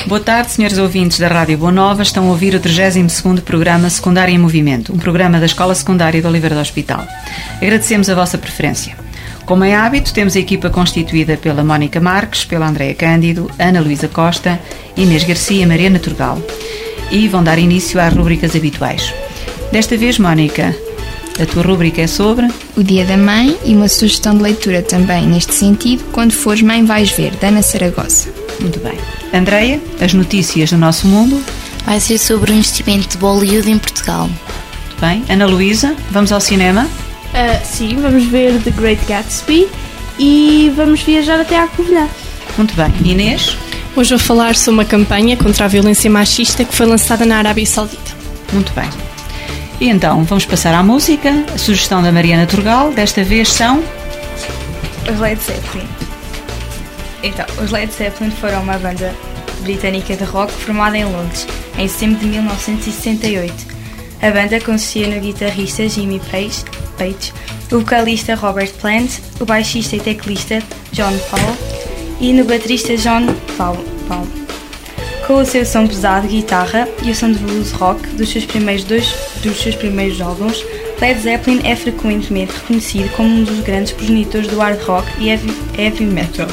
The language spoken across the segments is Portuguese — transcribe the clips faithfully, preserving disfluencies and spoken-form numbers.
Boa tarde, senhores ouvintes da Rádio Boa Nova. Estão a ouvir o trigésimo segundo programa Secundária em Movimento, um programa da Escola Secundária de Oliveira do Hospital. Agradecemos a vossa preferência. Como é hábito, temos a equipa constituída pela Mónica Marques, pela Andreia Cândido, Ana Luísa Costa, Inês Garcia e Mariana Turgal. E vão dar início às rubricas habituais. Desta vez, Mónica, a tua rúbrica é sobre... o Dia da Mãe e uma sugestão de leitura também neste sentido, Quando fores mãe vais ver, de Ana Saragossa. Muito bem. Andreia, as notícias do nosso mundo. Vai ser sobre o investimento de Bollywood em Portugal. Muito bem. Ana Luísa, vamos ao cinema? Uh, sim, vamos ver The Great Gatsby e vamos viajar até à Covilhã. Muito bem. Inês? Hoje vou falar sobre uma campanha contra a violência machista que foi lançada na Arábia Saudita. Muito bem. E então, vamos passar à música. A sugestão da Mariana Turgal, desta vez são... os Led Zeppelin. Então, os Led Zeppelin foram uma banda britânica de rock formada em Londres, em setembro de mil novecentos e sessenta e oito. A banda consistia no guitarrista Jimmy Page, Page, o vocalista Robert Plant, o baixista e teclista John Paul e no baterista John Paul. Paul. Com o seu som pesado de guitarra e o som de blues rock dos seus primeiros dois dos seus primeiros álbuns, Led Zeppelin é frequentemente reconhecido como um dos grandes progenitores do hard rock e heavy, heavy metal.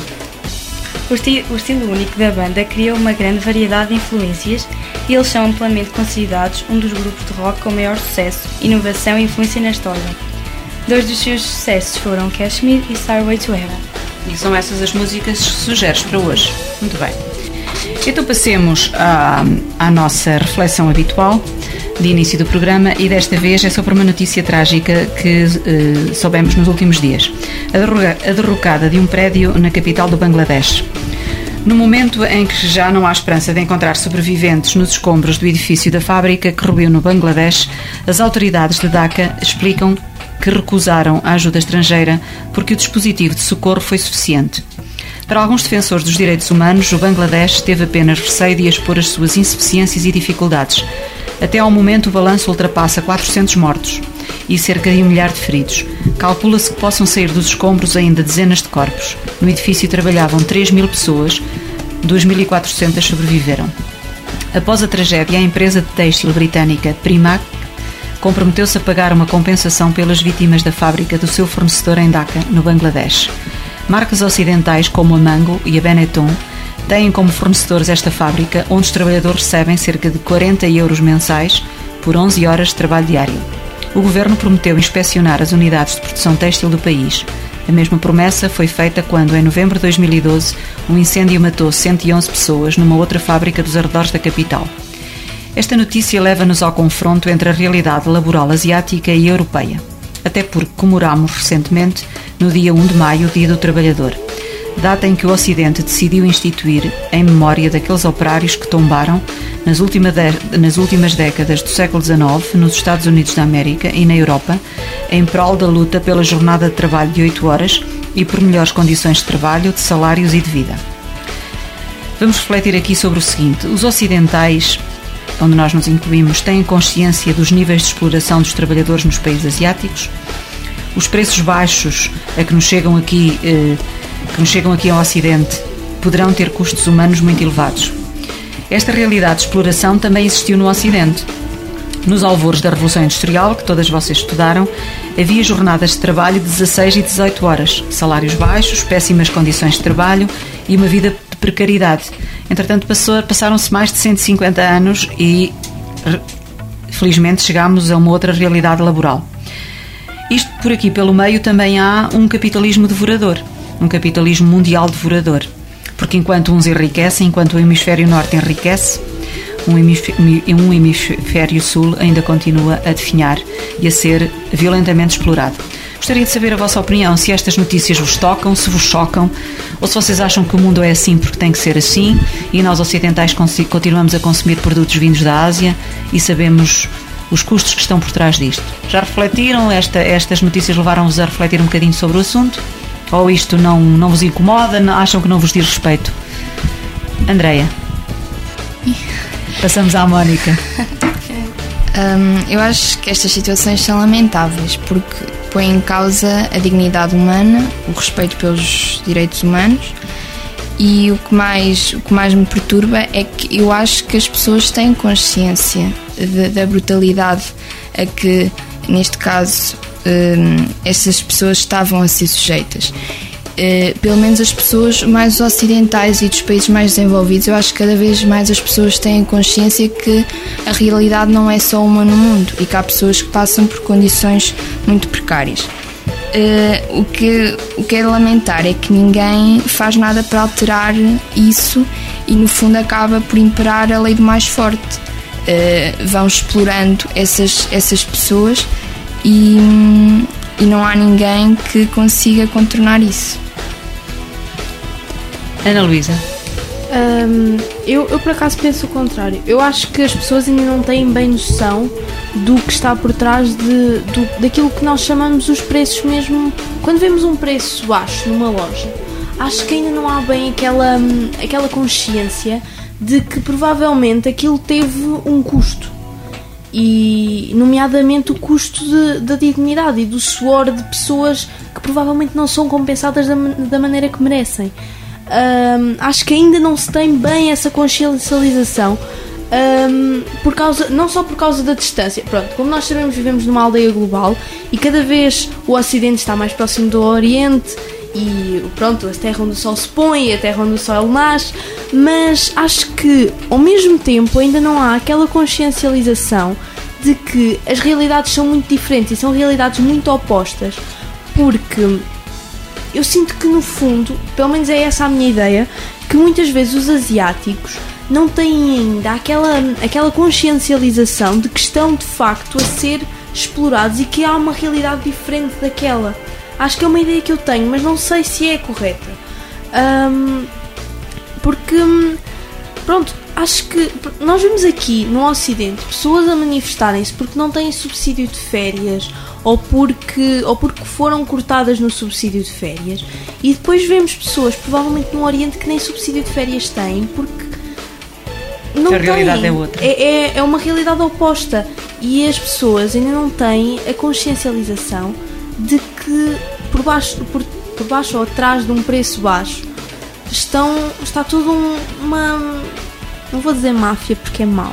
O, esti o estilo único da banda criou uma grande variedade de influências e eles são amplamente considerados um dos grupos de rock com maior sucesso, inovação e influência na história. Dois dos seus sucessos foram Kashmir e Starway to Heaven. E são essas as músicas que sugeres para hoje. Muito bem. Então passemos à, à nossa reflexão habitual de início do programa e desta vez é sobre uma notícia trágica que eh, soubemos nos últimos dias. A, derruga, a derrocada de um prédio na capital do Bangladesh. No momento em que já não há esperança de encontrar sobreviventes nos escombros do edifício da fábrica que ruiu no Bangladesh, as autoridades de Dhaka explicam que recusaram a ajuda estrangeira porque o dispositivo de socorro foi suficiente. Para alguns defensores dos direitos humanos, o Bangladesh teve apenas receio de expor as suas insuficiências e dificuldades. Até ao momento, o balanço ultrapassa quatrocentos mortos e cerca de um milhar de feridos. Calcula-se que possam sair dos escombros ainda dezenas de corpos. No edifício trabalhavam três mil pessoas, duas mil e quatrocentas sobreviveram. Após a tragédia, a empresa de têxtil britânica Primark comprometeu-se a pagar uma compensação pelas vítimas da fábrica do seu fornecedor em Dhaka, no Bangladesh. Marcas ocidentais como a Mango e a Benetton têm como fornecedores esta fábrica, onde os trabalhadores recebem cerca de quarenta euros mensais por onze horas de trabalho diário. O governo prometeu inspecionar as unidades de produção têxtil do país. A mesma promessa foi feita quando, em novembro de dois mil e doze, um incêndio matou cento e onze pessoas numa outra fábrica dos arredores da capital. Esta notícia leva-nos ao confronto entre a realidade laboral asiática e europeia, até porque comemorámos recentemente, no dia um de maio, o Dia do Trabalhador, data em que o Ocidente decidiu instituir em memória daqueles operários que tombaram nas, última de, nas últimas décadas do século dezenove nos Estados Unidos da América e na Europa, em prol da luta pela jornada de trabalho de oito horas e por melhores condições de trabalho, de salários e de vida. Vamos refletir aqui sobre o seguinte: os ocidentais, onde nós nos incluímos, têm consciência dos níveis de exploração dos trabalhadores nos países asiáticos? Os preços baixos a que nos chegam aqui, eh, que nos chegam aqui ao Ocidente poderão ter custos humanos muito elevados. Esta realidade de exploração também existiu no Ocidente. Nos alvores da Revolução Industrial, que todas vocês estudaram, havia jornadas de trabalho de dezasseis e dezoito horas, salários baixos, péssimas condições de trabalho e uma vida de precariedade. Entretanto, passou, passaram-se mais de cento e cinquenta anos e, felizmente, chegámos a uma outra realidade laboral. Isto por aqui pelo meio também há um capitalismo devorador, um capitalismo mundial devorador, porque enquanto uns enriquecem, enquanto o hemisfério norte enriquece, um hemisfério sul ainda continua a definhar e a ser violentamente explorado. Gostaria de saber a vossa opinião, se estas notícias vos tocam, se vos chocam, ou se vocês acham que o mundo é assim porque tem que ser assim e nós ocidentais continuamos a consumir produtos vindos da Ásia e sabemos os custos que estão por trás disto. Já refletiram? Esta, estas notícias levaram-vos a refletir um bocadinho sobre o assunto? Ou isto não, não vos incomoda? Acham que não vos diz respeito? Andreia? Passamos à Mónica. Um, eu acho que estas situações são lamentáveis porque põem em causa a dignidade humana, o respeito pelos direitos humanos E o que mais, o que mais me perturba é que eu acho que as pessoas têm consciência de, da brutalidade a que, neste caso, um, essas pessoas estavam a ser sujeitas. Uh, pelo menos as pessoas mais ocidentais e dos países mais desenvolvidos, eu acho que cada vez mais as pessoas têm consciência que a realidade não é só uma no mundo e que há pessoas que passam por condições muito precárias. Uh, o, que, o que é de lamentar é que ninguém faz nada para alterar isso e no fundo acaba por imperar a lei do mais forte. Uh, vão explorando essas, essas pessoas e, e não há ninguém que consiga contornar isso. Ana Luísa? Um, eu, eu por acaso penso o contrário. Eu acho que as pessoas ainda não têm bem noção do que está por trás de, do, daquilo que nós chamamos os preços mesmo. Quando vemos um preço baixo numa loja, acho que ainda não há bem aquela, aquela consciência de que provavelmente aquilo teve um custo. E nomeadamente o custo de, da dignidade e do suor de pessoas que provavelmente não são compensadas da, da maneira que merecem. Um, acho que ainda não se tem bem essa consciencialização, um, por causa, não só por causa da distância. Pronto, como nós sabemos, vivemos numa aldeia global e cada vez o Ocidente está mais próximo do Oriente e pronto, a terra onde o sol se põe e a terra onde o sol nasce, mas acho que ao mesmo tempo ainda não há aquela consciencialização de que as realidades são muito diferentes e são realidades muito opostas, porque eu sinto que no fundo, pelo menos é essa a minha ideia, que muitas vezes os asiáticos não têm ainda aquela, aquela consciencialização de que estão de facto a ser explorados e que há uma realidade diferente daquela. Acho que é uma ideia que eu tenho, mas não sei se é correta. Um, porque, pronto, acho que nós vemos aqui no Ocidente pessoas a manifestarem-se porque não têm subsídio de férias ou porque, ou porque foram cortadas no subsídio de férias, e depois vemos pessoas, provavelmente no Oriente, que nem subsídio de férias têm porque não a realidade têm. é outra. É, é, é uma realidade oposta e as pessoas ainda não têm a consciencialização de que por baixo, por, por baixo ou atrás de um preço baixo estão, está tudo um, uma, não vou dizer máfia porque é mau,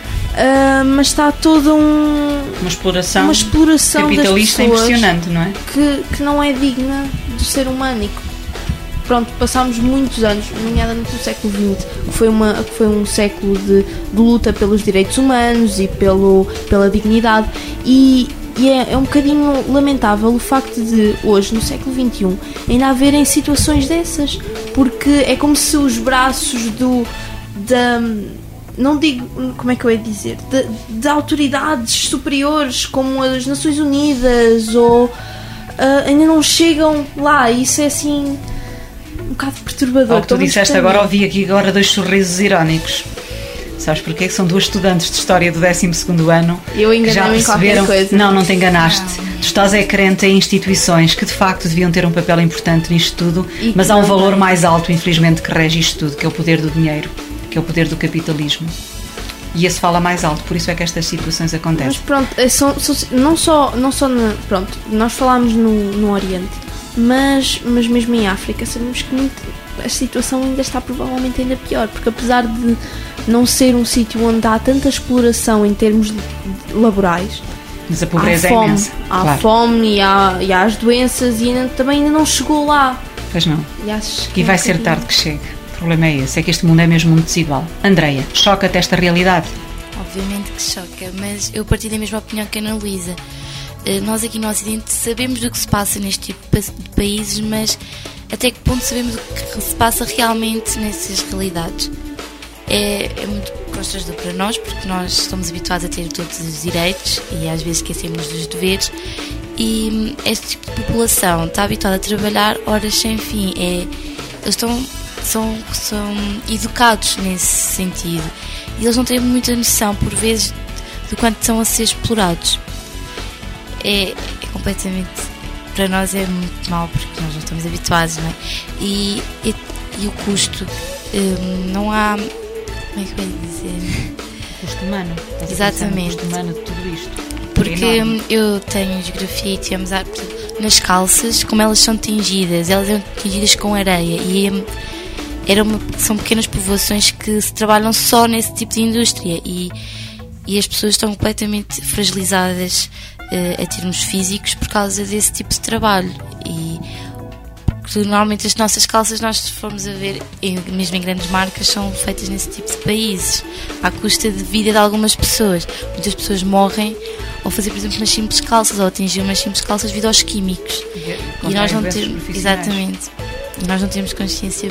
uh, mas está toda um, uma exploração, uma exploração capitalista das pessoas impressionante, não é? Que, que não é digna do ser humano e que, pronto, passámos muitos anos, nomeadamente no século vinte, que foi, uma, que foi um século de, de luta pelos direitos humanos e pelo, pela dignidade, e, e é, é um bocadinho lamentável o facto de hoje, no século vinte e um, ainda haverem situações dessas, porque é como se os braços do da, não digo, como é que eu ia dizer, de, de autoridades superiores como as Nações Unidas ou uh, ainda não chegam lá, e isso é assim um bocado perturbador. O que tu disseste agora, ouvi aqui agora dois sorrisos irónicos. Sabes porquê? Que são duas estudantes de História do décimo segundo ano. Eu que já perceberam em qualquer coisa. Não, não te enganaste. Não. Tu estás é crente em instituições que de facto deviam ter um papel importante nisto tudo, e mas há um valor tem. mais alto, infelizmente, que rege isto tudo, que é o poder do dinheiro, que é o poder do capitalismo. E esse fala mais alto, por isso é que estas situações acontecem. Mas pronto, são, são, não só, não só na, pronto, nós falámos no, no Oriente, mas, mas mesmo em África sabemos que muito, a situação ainda está provavelmente ainda pior, porque apesar de não ser um sítio onde há tanta exploração em termos laborais, mas a pobreza há fome, é imensa. Há claro. fome e há, e há as doenças e ainda, também ainda não chegou lá. Pois não. E, acho que e vai ser tarde que chegue. O problema é esse, é que este mundo é mesmo muito desigual. Andreia, choca-te esta realidade? Obviamente que choca, mas eu partilho da mesma opinião que a Ana Luísa. Nós aqui no Ocidente sabemos do que se passa neste tipo de países, mas até que ponto sabemos o que se passa realmente nessas realidades? É, é muito constrangedor para nós, porque nós estamos habituados a ter todos os direitos e às vezes esquecemos dos deveres, e este tipo de população está habituada a trabalhar horas sem fim. É, eles estão, são, são educados nesse sentido e eles não têm muita noção, por vezes, do quanto estão a ser explorados. É, é completamente, para nós é muito mau, porque nós não estamos habituados, não é? E, e, e o custo, um, não há, como é que eu ia dizer? Custo humano. Exatamente. Custo humano de tudo isto. Porque é eu tenho geografia e tivemos nas calças, como elas são tingidas, elas são tingidas com areia, e, era uma, são pequenas povoações que se trabalham só nesse tipo de indústria e, e as pessoas estão completamente fragilizadas uh, a termos físicos por causa desse tipo de trabalho. E normalmente as nossas calças, nós se formos a ver, em, mesmo em grandes marcas, são feitas nesse tipo de países, à custa de vida de algumas pessoas. Muitas pessoas morrem ao fazer, por exemplo, umas simples calças, ou atingir umas simples calças devido aos químicos. E, e nós não temos, exatamente, e nós não temos consciência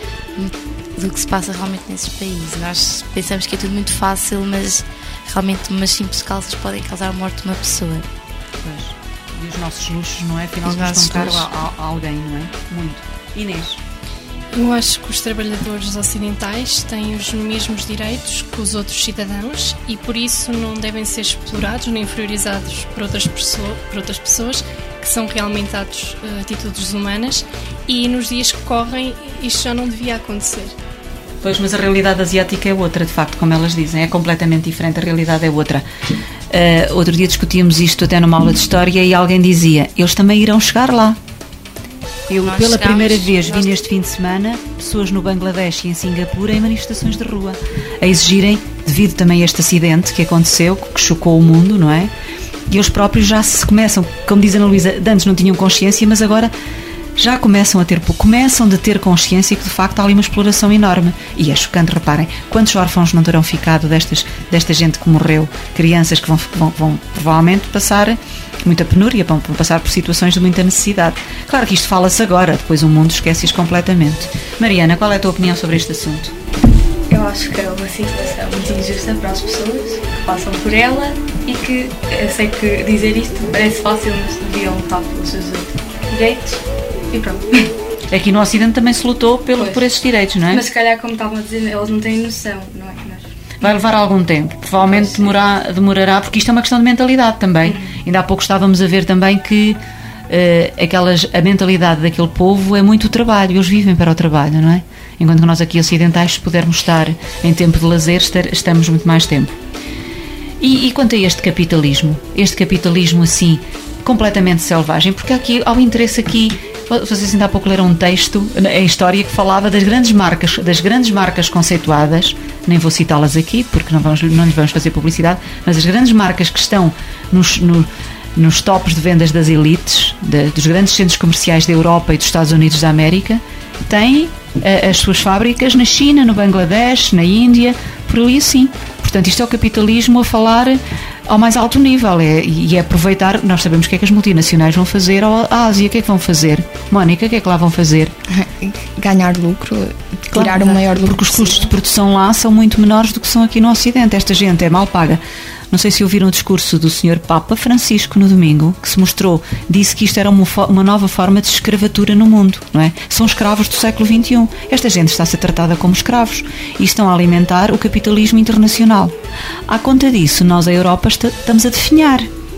do que se passa realmente nesses países. Nós pensamos que é tudo muito fácil, mas realmente umas simples calças podem causar a morte de uma pessoa. Pois. E os nossos luxos, não é? Afinal, custam caro a, a alguém, não é? Muito. Inês? Eu acho que os trabalhadores ocidentais têm os mesmos direitos que os outros cidadãos e por isso não devem ser explorados nem inferiorizados por outras, pessoa, por outras pessoas que são realmente atos, atitudes humanas, e nos dias que correm isto já não devia acontecer. Pois, mas a realidade asiática é outra, de facto, como elas dizem, é completamente diferente, a realidade é outra. Uh, outro dia discutíamos isto até numa aula de História e alguém dizia, eles também irão chegar lá. Eu, nós pela chegamos, primeira vez, vi neste fim de semana pessoas no Bangladesh e em Singapura em manifestações de rua, a exigirem, devido também a este acidente que aconteceu, que chocou o mundo, não é? E eles próprios já se começam, como diz a Ana Luísa, antes não tinham consciência, mas agora já começam a ter, começam a ter consciência que de facto há ali uma exploração enorme. E é chocante, reparem, quantos órfãos não terão ficado destas, desta gente que morreu, crianças que vão, vão, vão provavelmente passar muita penúria, vão passar por situações de muita necessidade. Claro que isto fala-se agora, depois o mundo esquece-se completamente. Mariana, qual é a tua opinião sobre este assunto? Eu acho que é uma situação muito injusta para as pessoas que passam por ela e que, eu sei que dizer isto parece fácil, mas deviam lutar pelos seus direitos e pronto. Aqui no Ocidente também se lutou pelo, por esses direitos, não é? Mas se calhar, como estavam a dizer, eles não têm noção, não é? Mas... vai levar algum tempo, provavelmente demorar, demorará, porque isto é uma questão de mentalidade também. Uhum. Ainda há pouco estávamos a ver também que uh, aquelas, a mentalidade daquele povo é muito o trabalho, eles vivem para o trabalho, não é? Enquanto que nós aqui ocidentais, se pudermos estar em tempo de lazer, estar, estamos muito mais tempo. E, e quanto a este capitalismo, este capitalismo assim, completamente selvagem, porque aqui, há o interesse aqui, vocês ainda há pouco leram um texto em História que falava das grandes marcas, das grandes marcas conceituadas, nem vou citá-las aqui porque não, vamos, não lhes vamos fazer publicidade, mas as grandes marcas que estão nos, no, nos tops de vendas das elites, de, dos grandes centros comerciais da Europa e dos Estados Unidos da América, têm uh, as suas fábricas na China, no Bangladesh, na Índia, por ali assim. Portanto, isto é o capitalismo a falar ao mais alto nível, é, e é aproveitar, nós sabemos o que é que as multinacionais vão fazer à Ásia, o que é que vão fazer? Mónica, o que é que lá vão fazer? Ganhar lucro, tirar claro, o maior lucro. Porque os custos de produção lá são muito menores do que são aqui no Ocidente. Esta gente é mal paga. Não sei se ouviram o discurso do senhor Papa Francisco no domingo, que se mostrou, disse que isto era uma, uma nova forma de escravatura no mundo, não é? São escravos do século vinte e um. Esta gente está a ser tratada como escravos e estão a alimentar o capitalismo internacional. À conta disso, nós, a Europa, estamos a definhar.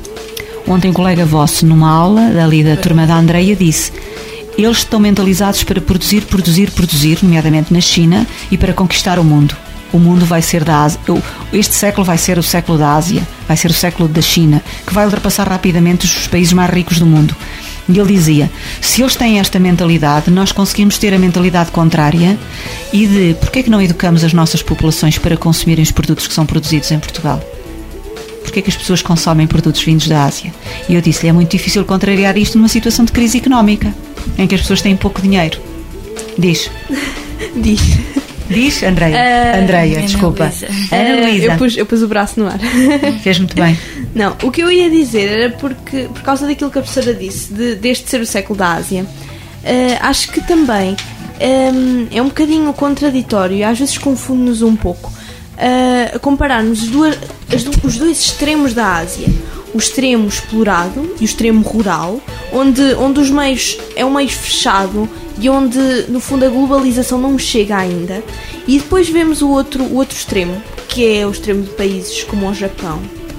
Ontem um colega vosso, numa aula, ali da turma da Andreia, disse: eles estão mentalizados para produzir, produzir, produzir, nomeadamente na China, e para conquistar o mundo. O mundo vai ser da Ásia. Este século vai ser o século da Ásia, vai ser o século da China, que vai ultrapassar rapidamente os países mais ricos do mundo. E ele dizia, se eles têm esta mentalidade, nós conseguimos ter a mentalidade contrária e de, porquê é que não educamos as nossas populações para consumirem os produtos que são produzidos em Portugal? Porquê é que as pessoas consomem produtos vindos da Ásia? E eu disse-lhe, é muito difícil contrariar isto numa situação de crise económica, em que as pessoas têm pouco dinheiro. Diz. Diz. Diz, Andreia. Uh, Andreia, Ana desculpa. Luísa. Ana Luísa. Eu pus, eu pus o braço no ar. Fez muito bem. Não, o que eu ia dizer era porque, por causa daquilo que a professora disse, de, deste ser o século da Ásia, uh, acho que também um, é um bocadinho contraditório e às vezes confunde-nos um pouco uh, compararmos duas, as, os dois extremos da Ásia. O extremo explorado e o extremo rural, onde, onde os meios é um meio fechado e onde, no fundo, a globalização não chega ainda. E depois vemos o outro, o outro extremo, que é o extremo de países como o Japão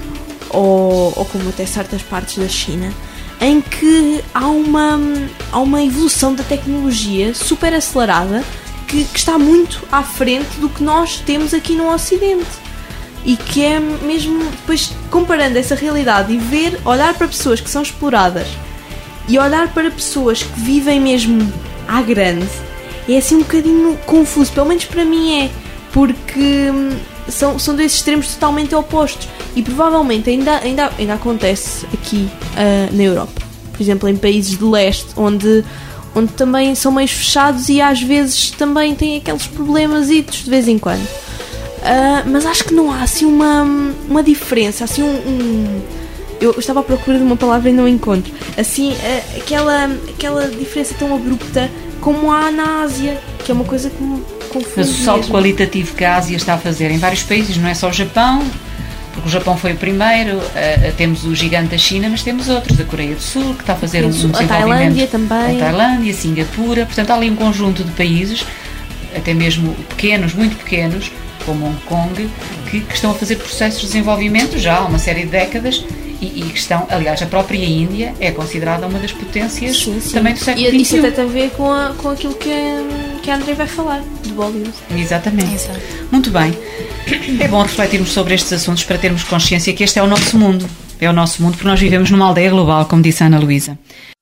ou, ou como até certas partes da China, em que há uma, há uma evolução da tecnologia super acelerada que, que está muito à frente do que nós temos aqui no Ocidente. E que é mesmo, depois comparando essa realidade e ver, olhar para pessoas que são exploradas e olhar para pessoas que vivem mesmo à grande, é assim um bocadinho confuso, pelo menos para mim é, porque hum, são, são dois extremos totalmente opostos e provavelmente ainda, ainda, ainda acontece aqui uh, na Europa, por exemplo em países de leste, onde, onde também são meios fechados e às vezes também têm aqueles problemas de vez em quando. Uh, mas acho que não há assim uma, uma diferença, assim um, um eu estava à procura de uma palavra e não encontro, assim uh, aquela, aquela diferença tão abrupta como há na Ásia, que é uma coisa que me confunde. Mas o salto mesmo. qualitativo que a Ásia está a fazer em vários países, não é só o Japão, porque o Japão foi o primeiro, uh, temos o gigante da China, mas temos outros, a Coreia do Sul, que está a fazer um, um desenvolvimento. A Tailândia também. A Tailândia, Singapura, portanto há ali um conjunto de países, até mesmo pequenos, muito pequenos, como Hong Kong, que, que estão a fazer processos de desenvolvimento já há uma série de décadas e, e que estão, aliás, a própria Índia é considerada uma das potências sim, sim. também do século vinte e um. E isso até tem a ver com, a, com aquilo que a, que a André vai falar, de Bollywood. Exatamente. Exato. Muito bem. É bom refletirmos sobre estes assuntos para termos consciência que este é o nosso mundo. É o nosso mundo porque nós vivemos numa aldeia global, como disse a Ana Luísa.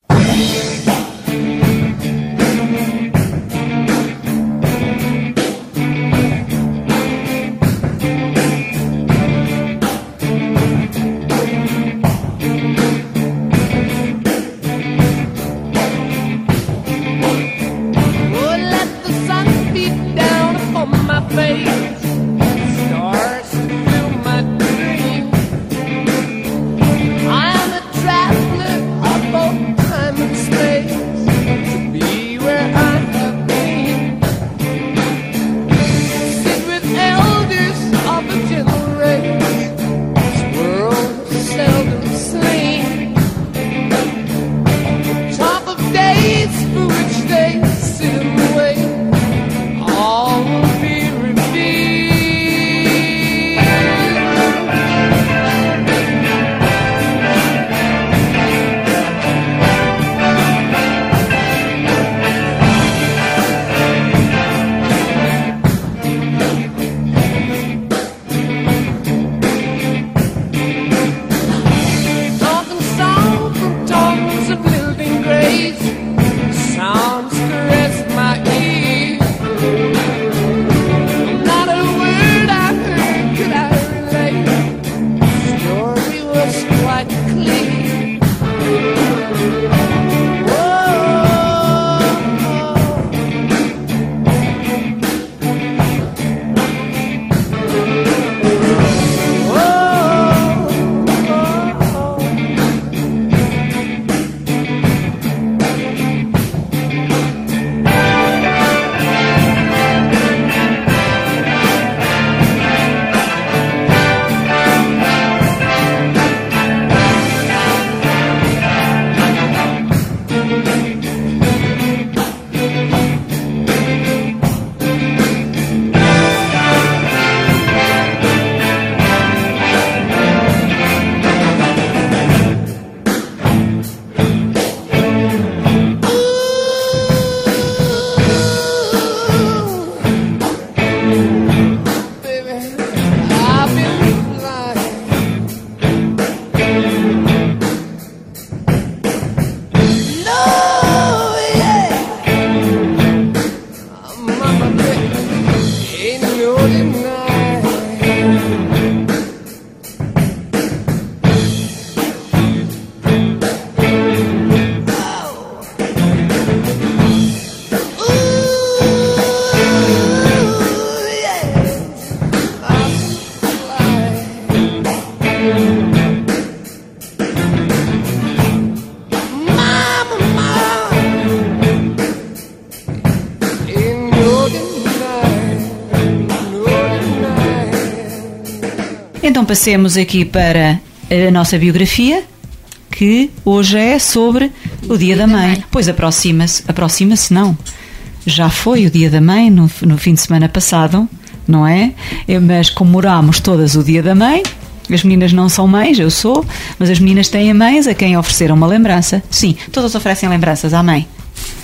Então passemos aqui para a nossa biografia, que hoje é sobre o Dia da Mãe. Pois aproxima-se, aproxima-se não, já foi o Dia da Mãe no, no fim de semana passado, não é? Mas comemorámos todas o Dia da Mãe. As meninas não são mães, eu sou, mas as meninas têm mães a quem ofereceram uma lembrança. Sim, todas oferecem lembranças à mãe.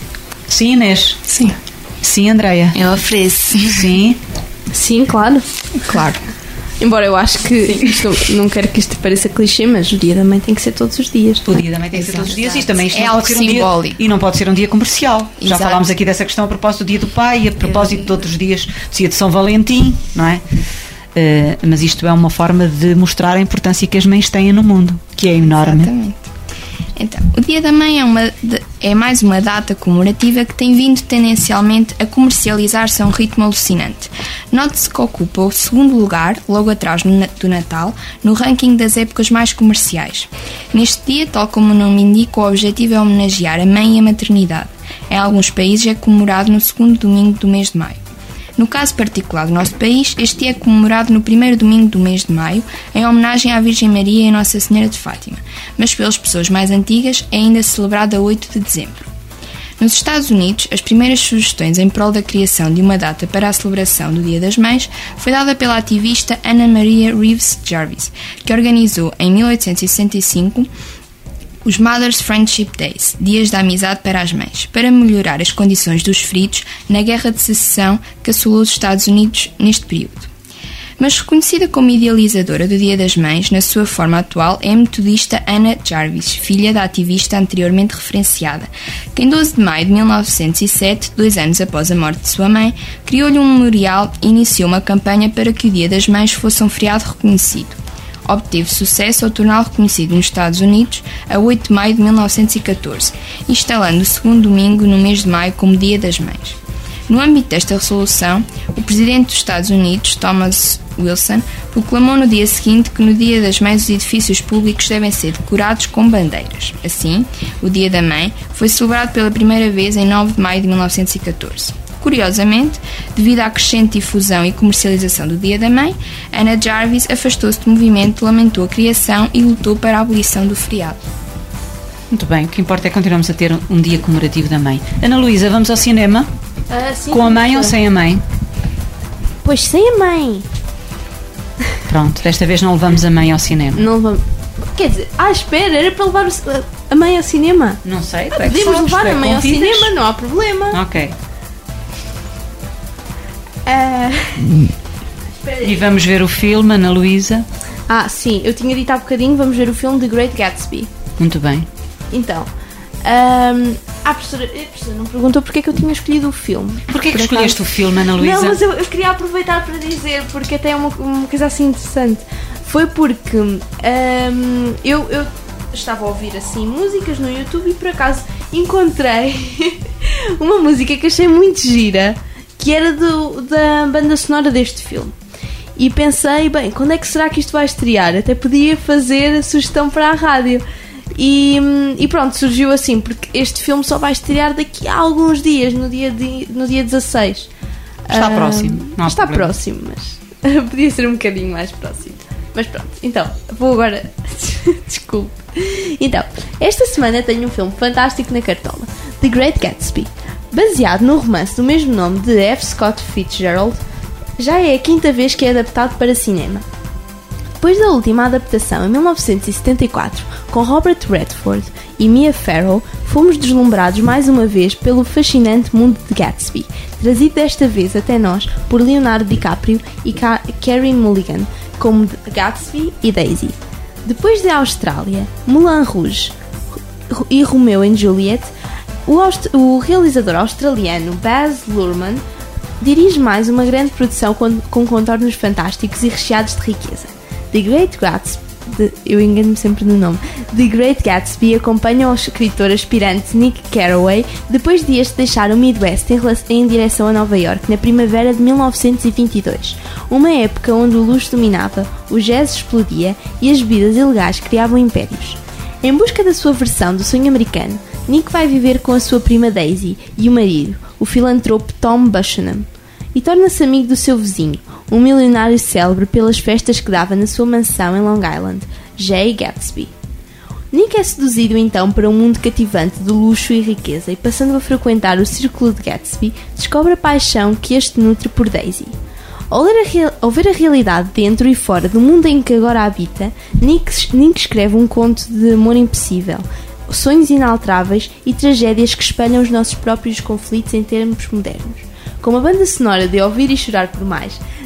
Sim, Inês? Sim. Sim, Andreia? Eu ofereço. Sim? Sim, claro. Claro. Embora eu acho que isto, não quero que isto pareça clichê, mas o Dia da Mãe tem que ser todos os dias. O Dia da Mãe tem que ser todos os dias. Isto também isto É não algo pode ser um simbólico. dia, e não pode ser um dia comercial. Já Exato. falámos aqui dessa questão a propósito do Dia do Pai e a propósito de outros dias, do Dia de São Valentim, não é? Uh, mas isto é uma forma de mostrar a importância que as mães têm no mundo, que é enorme. Exatamente. Então, o Dia da Mãe é, uma, é mais uma data comemorativa que tem vindo tendencialmente a comercializar-se a um ritmo alucinante. Note-se que ocupa o segundo lugar, logo atrás do Natal, no ranking das épocas mais comerciais. Neste dia, tal como o nome indica, o objetivo é homenagear a mãe e a maternidade. Em alguns países é comemorado no segundo domingo do mês de maio. No caso particular do nosso país, este dia é comemorado no primeiro domingo do mês de maio, em homenagem à Virgem Maria e Nossa Senhora de Fátima, mas pelas pessoas mais antigas é ainda celebrado a oito de dezembro. Nos Estados Unidos, as primeiras sugestões em prol da criação de uma data para a celebração do Dia das Mães foi dada pela ativista Anna Maria Reeves Jarvis, que organizou em mil oitocentos e sessenta e cinco os Mothers Friendship Days, Dias da Amizade para as Mães, para melhorar as condições dos feridos na Guerra de Secessão que assolou os Estados Unidos neste período. Mas reconhecida como idealizadora do Dia das Mães, na sua forma atual, é a metodista Anna Jarvis, filha da ativista anteriormente referenciada, que em doze de maio de mil novecentos e sete, dois anos após a morte de sua mãe, criou-lhe um memorial e iniciou uma campanha para que o Dia das Mães fosse um feriado reconhecido. Obteve sucesso ao torná-lo reconhecido nos Estados Unidos a oito de maio de mil novecentos e catorze, instalando o segundo domingo no mês de maio como Dia das Mães. No âmbito desta resolução, o presidente dos Estados Unidos, Thomas Wilson, proclamou no dia seguinte que no Dia das Mães os edifícios públicos devem ser decorados com bandeiras. Assim, o Dia da Mãe foi celebrado pela primeira vez em nove de maio de mil novecentos e catorze. Curiosamente, devido à crescente difusão e comercialização do Dia da Mãe, Anna Jarvis afastou-se do movimento, lamentou a criação e lutou para a abolição do feriado. Muito bem, o que importa é que continuamos a ter um dia comemorativo da mãe. Ana Luísa, vamos ao cinema? Ah, sim, com a mãe ou sem a mãe? Pois sem a mãe. Pronto, desta vez não levamos a mãe ao cinema. Não vamos. Quer dizer, ah, espera, era para levar o, a mãe ao cinema? Não sei, ah, podemos levar a mãe ao cinema, não há problema. Ok. Uh... E vamos ver o filme, Ana Luísa? Ah, sim, eu tinha dito há bocadinho, vamos ver o filme The Great Gatsby. Muito bem. Então, um, a, professora, a professora não perguntou porque é que eu tinha escolhido o filme. Porquê que escolheste o filme, Ana Luísa? Não, mas eu, eu queria aproveitar para dizer, porque até é uma, uma coisa assim interessante. Foi porque um, eu, eu estava a ouvir assim músicas no YouTube e por acaso encontrei uma música que achei muito gira, que era do, da banda sonora deste filme. E pensei, bem, quando é que será que isto vai estrear? Até podia fazer a sugestão para a rádio. E, e pronto, surgiu assim, porque este filme só vai estrear daqui a alguns dias, no dia, de, no dia dezasseis. Está uh, próximo. Não há está problema. próximo, mas podia ser um bocadinho mais próximo. Mas pronto, então, vou agora... Desculpe. Então, esta semana tenho um filme fantástico na cartola, The Great Gatsby. Baseado no romance do mesmo nome de F. Scott Fitzgerald, já é a quinta vez que é adaptado para cinema. Depois da última adaptação, em mil novecentos e setenta e quatro, com Robert Redford e Mia Farrow, fomos deslumbrados mais uma vez pelo fascinante mundo de Gatsby, trazido desta vez até nós por Leonardo DiCaprio e Ka- Carey Mulligan, como Gatsby e Daisy. Depois de Austrália, Moulin Rouge e Romeo and Juliet, o, aust- o realizador australiano Baz Luhrmann dirige mais uma grande produção com, com contornos fantásticos e recheados de riqueza. The Great Gatsby, de, eu engano-me sempre no nome, The Great Gatsby acompanha o escritor aspirante Nick Carraway depois de este deixar o Midwest em, em direção a Nova York na primavera de mil novecentos e vinte e dois, uma época onde o luxo dominava, o jazz explodia e as bebidas ilegais criavam impérios. Em busca da sua versão do sonho americano, Nick vai viver com a sua prima Daisy e o marido, o filantropo Tom Buchanan, e torna-se amigo do seu vizinho, um milionário célebre pelas festas que dava na sua mansão em Long Island, Jay Gatsby. Nick é seduzido então para um mundo cativante de luxo e riqueza e, passando a frequentar o círculo de Gatsby, descobre a paixão que este nutre por Daisy. Ao, ler a real, ao ver a realidade dentro e fora do mundo em que agora habita, Nick, Nick escreve um conto de amor impossível, sonhos inalteráveis e tragédias que espelham os nossos próprios conflitos em termos modernos. Com uma banda sonora de ouvir e chorar por mais,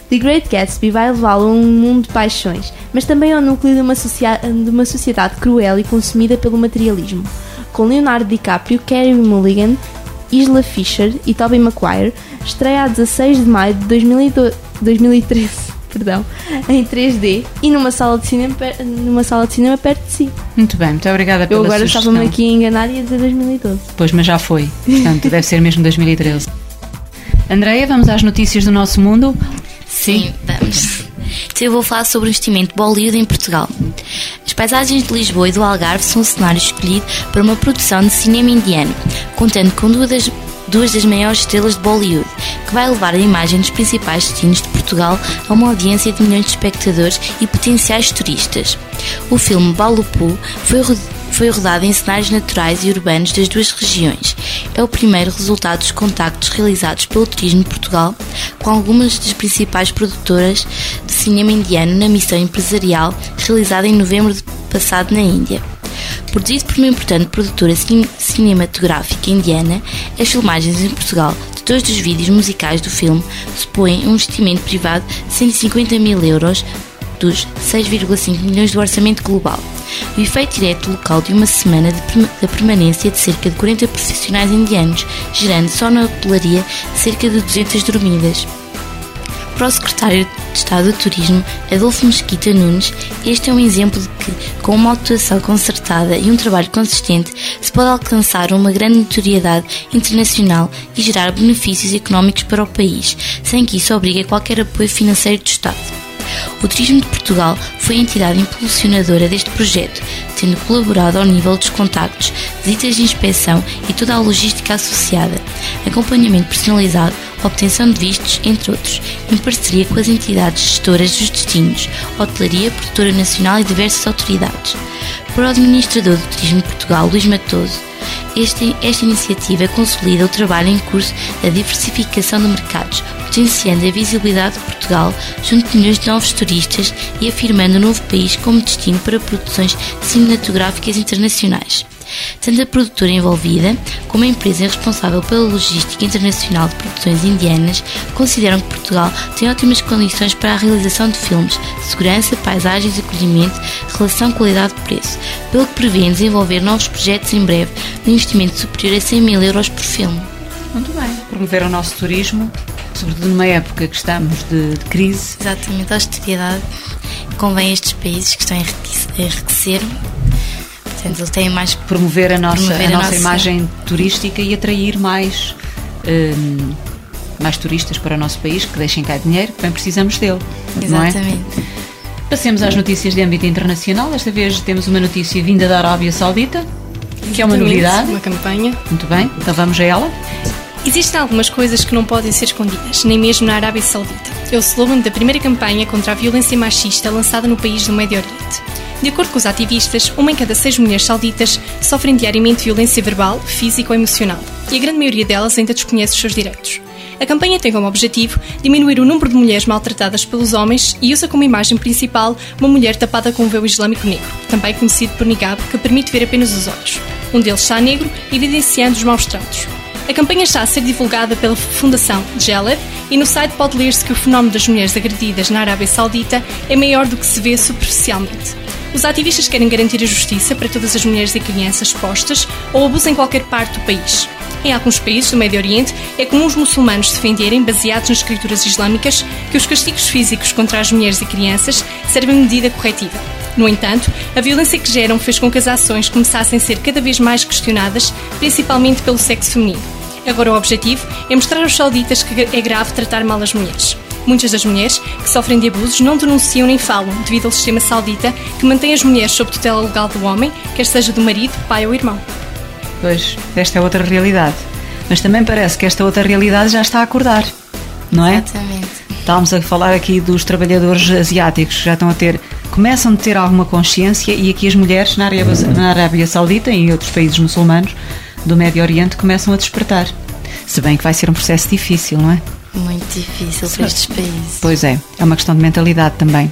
The Great Gatsby vai levá-lo a um mundo de paixões, mas também ao núcleo de uma, socia- de uma sociedade cruel e consumida pelo materialismo. Com Leonardo DiCaprio, Carey Mulligan, Isla Fisher e Tobey Maguire, estreia a dezasseis de maio de dois mil e doze, dois mil e treze, perdão, em três D e numa sala de cinema, numa sala de cinema perto de si. Muito bem, muito obrigada pela Eu agora sugestão. estava-me aqui a enganar e a dizer dois mil e doze. Pois, mas já foi. Portanto, deve ser mesmo dois mil e treze. Andreia, vamos às notícias do nosso mundo? Sim, vamos. Então eu vou falar sobre o investimento Bollywood em Portugal. As paisagens de Lisboa e do Algarve são o cenário escolhido para uma produção de cinema indiano, contando com duas das, duas das maiores estrelas de Bollywood, que vai levar a imagem dos principais destinos de Portugal a uma audiência de milhões de espectadores e potenciais turistas. O filme Balupu foi Foi rodado em cenários naturais e urbanos das duas regiões. É o primeiro resultado dos contactos realizados pelo Turismo de Portugal com algumas das principais produtoras de cinema indiano na missão empresarial realizada em novembro do passado na Índia. Produzido por uma importante produtora cin- cinematográfica indiana, as filmagens em Portugal de dois dos vídeos musicais do filme supõem um investimento privado de cento e cinquenta mil euros dos seis vírgula cinco milhões do orçamento global. O efeito direto local de uma semana de perma- da permanência de cerca de quarenta profissionais indianos, gerando só na hotelaria cerca de duzentas dormidas. Para o secretário de Estado do Turismo, Adolfo Mesquita Nunes, este é um exemplo de que, com uma atuação concertada e um trabalho consistente, se pode alcançar uma grande notoriedade internacional e gerar benefícios económicos para o país, sem que isso obrigue a qualquer apoio financeiro do Estado. O Turismo de Portugal foi a entidade impulsionadora deste projeto, tendo colaborado ao nível dos contactos, visitas de inspeção e toda a logística associada, acompanhamento personalizado, obtenção de vistos, entre outros, em parceria com as entidades gestoras dos destinos, hotelaria, produtora nacional e diversas autoridades. Para o administrador do Turismo de Portugal, Luís Matoso, Este, esta iniciativa consolida o trabalho em curso da diversificação de mercados, potenciando a visibilidade de Portugal junto de milhões de novos turistas e afirmando o novo país como destino para produções cinematográficas internacionais. Tanto a produtora envolvida como a empresa responsável pela logística internacional de produções indianas consideram que Portugal tem ótimas condições para a realização de filmes, segurança, paisagens, acolhimento, relação qualidade-preço, pelo que prevêem desenvolver novos projetos em breve de investimento superior a cem mil euros por filme. Muito bem. Promover o nosso turismo, sobretudo numa época que estamos de, de crise. Exatamente, a austeridade convém a estes países que estão a enriquecer, a enriquecer. Portanto, eles têm mais promover a nossa, promover a a nossa nossa imagem turística e atrair mais, hum, mais turistas para o nosso país, que deixem cá dinheiro, que bem precisamos dele. Não é? Exatamente. Passemos às notícias de âmbito internacional. Desta vez temos uma notícia vinda da Arábia Saudita, que é uma novidade. Uma campanha. Muito bem, então vamos a ela. Existem algumas coisas que não podem ser escondidas, nem mesmo na Arábia Saudita. É o slogan da primeira campanha contra a violência machista lançada no país do Médio Oriente. De acordo com os ativistas, uma em cada seis mulheres sauditas sofrem diariamente violência verbal, física ou emocional, e a grande maioria delas ainda desconhece os seus direitos. A campanha tem como objetivo diminuir o número de mulheres maltratadas pelos homens e usa como imagem principal uma mulher tapada com um véu islâmico negro, também conhecido por niqab, que permite ver apenas os olhos. Um deles está negro, evidenciando os maus tratos. A campanha está a ser divulgada pela Fundação Jaleb e no site pode ler-se que o fenómeno das mulheres agredidas na Arábia Saudita é maior do que se vê superficialmente. Os ativistas querem garantir a justiça para todas as mulheres e crianças expostas ou abuso em qualquer parte do país. Em alguns países do Médio Oriente, é comum os muçulmanos defenderem, baseados nas escrituras islâmicas, que os castigos físicos contra as mulheres e crianças servem medida corretiva. No entanto, a violência que geram fez com que as ações começassem a ser cada vez mais questionadas, principalmente pelo sexo feminino. Agora o objetivo é mostrar aos sauditas que é grave tratar mal as mulheres. Muitas das mulheres que sofrem de abusos não denunciam nem falam, devido ao sistema saudita que mantém as mulheres sob tutela legal do homem, quer seja do marido, pai ou irmão. Pois, esta é outra realidade. Mas também parece que esta outra realidade já está a acordar, não é? Exatamente. Estávamos a falar aqui dos trabalhadores asiáticos que já estão a ter, começam a ter alguma consciência, e aqui as mulheres na Arábia, na Arábia Saudita e em outros países muçulmanos do Médio Oriente começam a despertar. Se bem que vai ser um processo difícil, não é? Muito difícil para estes países. Pois é, é uma questão de mentalidade também.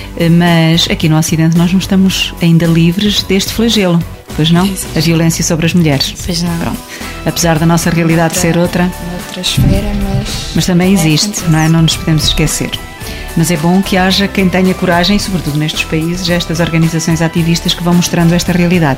Mas aqui no Ocidente nós não estamos ainda livres deste flagelo, pois não? A violência sobre as mulheres. Pois não. Pronto. Apesar da nossa realidade Outra- ser outra, Noutra esfera, mas. mas também é, existe, acontece. não é? Não nos podemos esquecer. Mas é bom que haja quem tenha coragem, e sobretudo nestes países, estas organizações ativistas que vão mostrando esta realidade.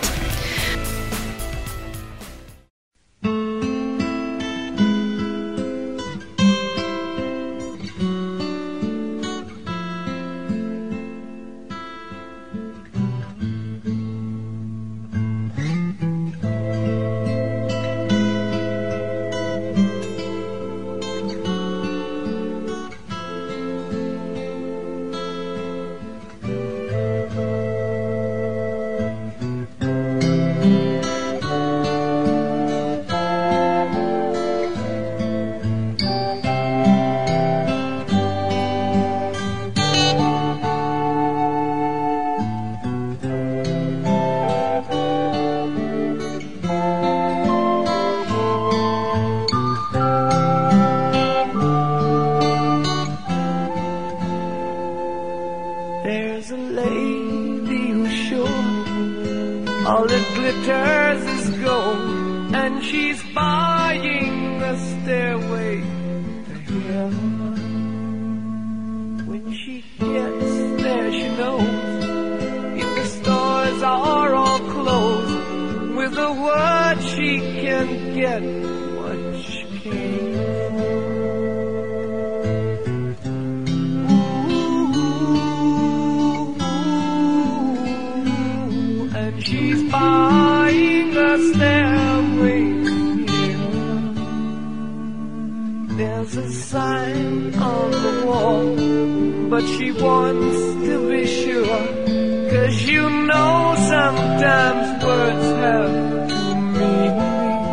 All that glitters is gold, and she's buying a stairway to heaven. When she gets there, she knows if the stores are all closed, with a word she can get what she came for. She's buying a stairway here. There's a sign on the wall, but she wants to be sure, 'cause you know sometimes words have two meanings.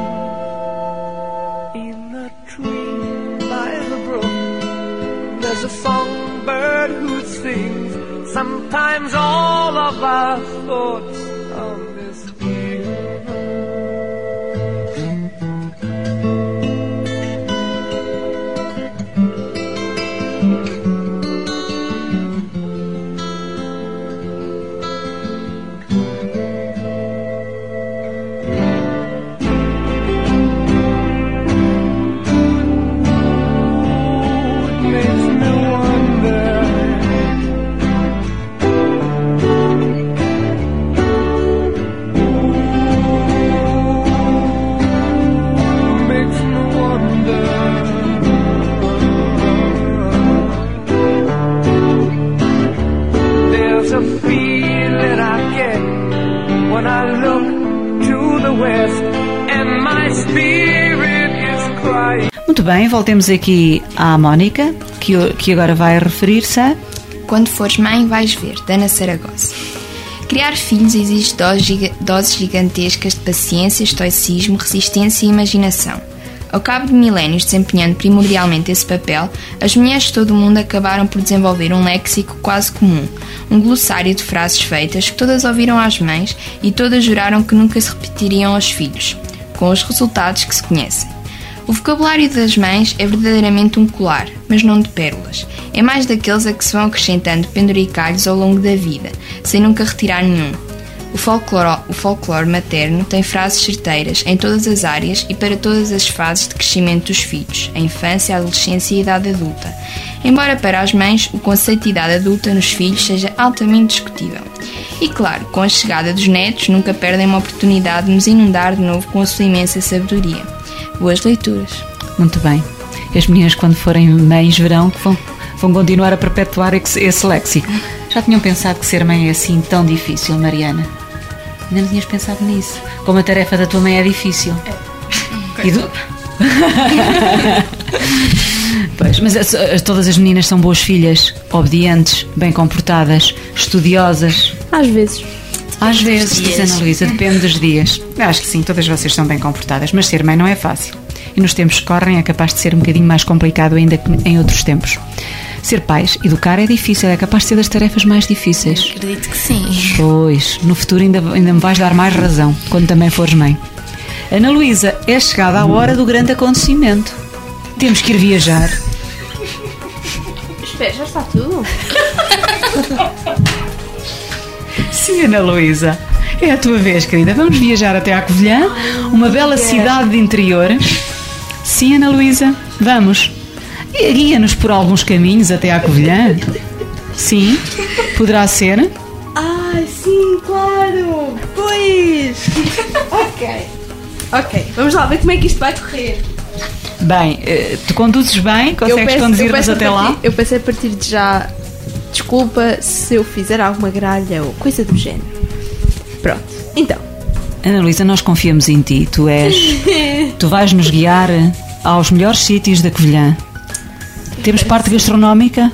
In a tree by the brook, there's a songbird who sings. Sometimes all of our thoughts on this earth. Muito bem, voltemos aqui à Mónica, que, que agora vai referir-se a... Quando fores mãe, vais ver, da Ana Saragossa. Criar filhos exige doses gigantescas de paciência, estoicismo, resistência e imaginação. Ao cabo de milénios desempenhando primordialmente esse papel, as mulheres de todo o mundo acabaram por desenvolver um léxico quase comum, um glossário de frases feitas que todas ouviram às mães e todas juraram que nunca se repetiriam aos filhos, com os resultados que se conhecem. O vocabulário das mães é verdadeiramente um colar, mas não de pérolas. É mais daqueles a que se vão acrescentando penduricalhos ao longo da vida, sem nunca retirar nenhum. O folclore, o folclore materno tem frases certeiras em todas as áreas e para todas as fases de crescimento dos filhos, a infância, a adolescência e a idade adulta. Embora para as mães o conceito de idade adulta nos filhos seja altamente discutível. E claro, com a chegada dos netos nunca perdem uma oportunidade de nos inundar de novo com a sua imensa sabedoria. Boas leituras. Muito bem. As meninas, quando forem mães, verão que vão, vão continuar a perpetuar esse, esse léxico. Já tinham pensado que ser mãe é assim tão difícil, Mariana? Ainda não tinhas pensado nisso? Como a tarefa da tua mãe é difícil. É. E do... Pois, mas as, as, todas as meninas são boas filhas, obedientes, bem comportadas, estudiosas. Às vezes. Às vezes, diz Ana Luísa, depende dos dias. Acho que sim, todas vocês são bem comportadas, mas ser mãe não é fácil. E nos tempos que correm é capaz de ser um bocadinho mais complicado ainda que em outros tempos. Ser pais, educar é difícil, é capaz de ser das tarefas mais difíceis. Acredito que sim. Pois, no futuro ainda, ainda me vais dar mais razão, quando também fores mãe. Ana Luísa, é chegada a hora do grande acontecimento. Temos que ir viajar. Espera, já está tudo? Sim, Ana Luísa, é a tua vez, querida. Vamos viajar até à Covilhã, uma bela cidade de interior. Sim, Ana Luísa, vamos. Guia-nos por alguns caminhos até à Covilhã? Sim, poderá ser. Ai, sim, claro! Pois! Ok. Ok, vamos lá ver como é que isto vai correr. Bem, eh, tu conduzes bem? Consegues peço- conduzir-nos peço a até lá? partir- Eu peço a partir de já desculpa se eu fizer alguma gralha ou coisa do género. Pronto, então. Ana Luísa, nós confiamos em ti. Tu és. Tu vais nos guiar aos melhores sítios da Covilhã. Temos parte gastronómica?